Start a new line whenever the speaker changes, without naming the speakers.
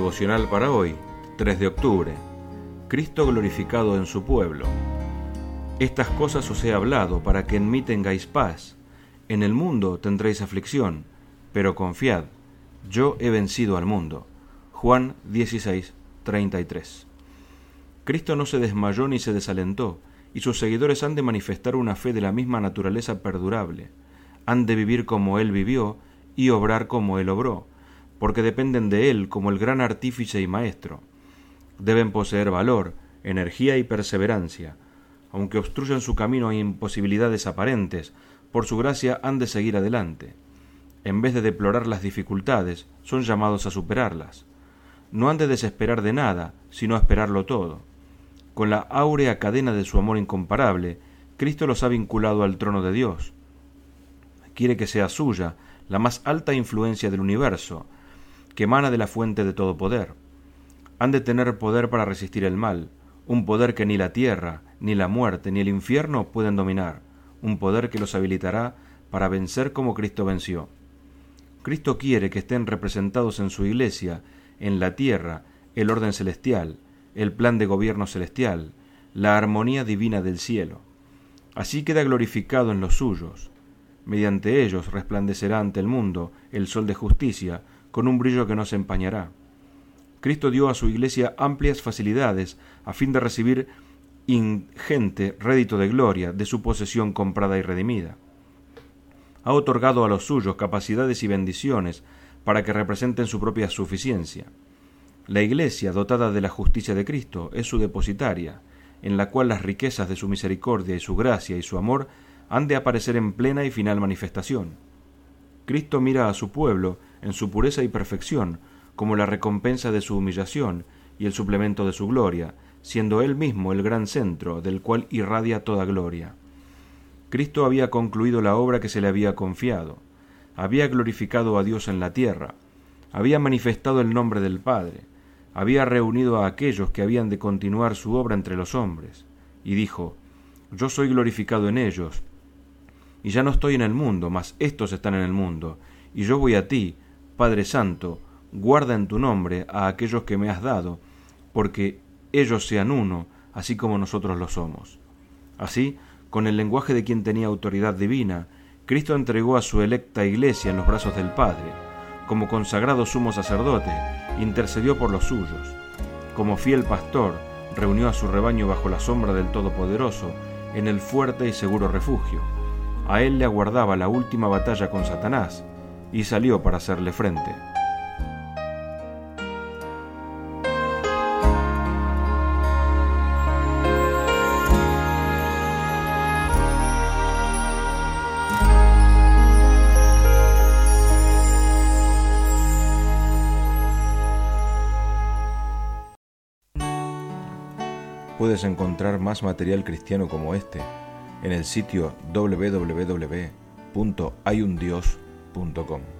Devocional para hoy, 3 de octubre. Cristo glorificado en su pueblo. Estas cosas os he hablado para que en mí tengáis paz. En el mundo tendréis aflicción, pero confiad, yo he vencido al mundo. Juan 16:33. Cristo no se desmayó ni se desalentó, y sus seguidores han de manifestar una fe de la misma naturaleza perdurable. Han de vivir como Él vivió y obrar como Él obró, porque dependen de Él como el gran artífice y maestro. Deben poseer valor, energía y perseverancia. Aunque obstruyan su camino a imposibilidades aparentes, por su gracia han de seguir adelante. En vez de deplorar las dificultades, son llamados a superarlas. No han de desesperar de nada, sino a esperarlo todo. Con la áurea cadena de su amor incomparable, Cristo los ha vinculado al trono de Dios. Quiere que sea suya la más alta influencia del universo, que emana de la fuente de todo poder. Han de tener poder para resistir el mal, un poder que ni la tierra, ni la muerte, ni el infierno pueden dominar, un poder que los habilitará para vencer como Cristo venció. Cristo quiere que estén representados en su iglesia, en la tierra, el orden celestial, el plan de gobierno celestial, la armonía divina del cielo. Así queda glorificado en los suyos. Mediante ellos resplandecerá ante el mundo el sol de justicia, con un brillo que no se empañará. Cristo dio a su iglesia amplias facilidades a fin de recibir ingente rédito de gloria de su posesión comprada y redimida. Ha otorgado a los suyos capacidades y bendiciones para que representen su propia suficiencia. La iglesia, dotada de la justicia de Cristo, es su depositaria, en la cual las riquezas de su misericordia y su gracia y su amor han de aparecer en plena y final manifestación. Cristo mira a su pueblo en su pureza y perfección como la recompensa de su humillación y el suplemento de su gloria, siendo Él mismo el gran centro del cual irradia toda gloria. Cristo había concluido la obra que se le había confiado, había glorificado a Dios en la tierra, había manifestado el nombre del Padre, había reunido a aquellos que habían de continuar su obra entre los hombres, y dijo: Yo soy glorificado en ellos, y ya no estoy en el mundo, mas éstos están en el mundo, y yo voy a ti, Padre Santo, guarda en tu nombre a aquellos que me has dado, porque ellos sean uno, así como nosotros lo somos. Así, con el lenguaje de quien tenía autoridad divina, Cristo entregó a su electa iglesia en los brazos del Padre. Como consagrado sumo sacerdote, intercedió por los suyos. Como fiel pastor, reunió a su rebaño bajo la sombra del Todopoderoso, en el fuerte y seguro refugio. A él le aguardaba la última batalla con Satanás, y salió para hacerle frente.
Puedes encontrar más material cristiano como este en el sitio www.hayundios.com.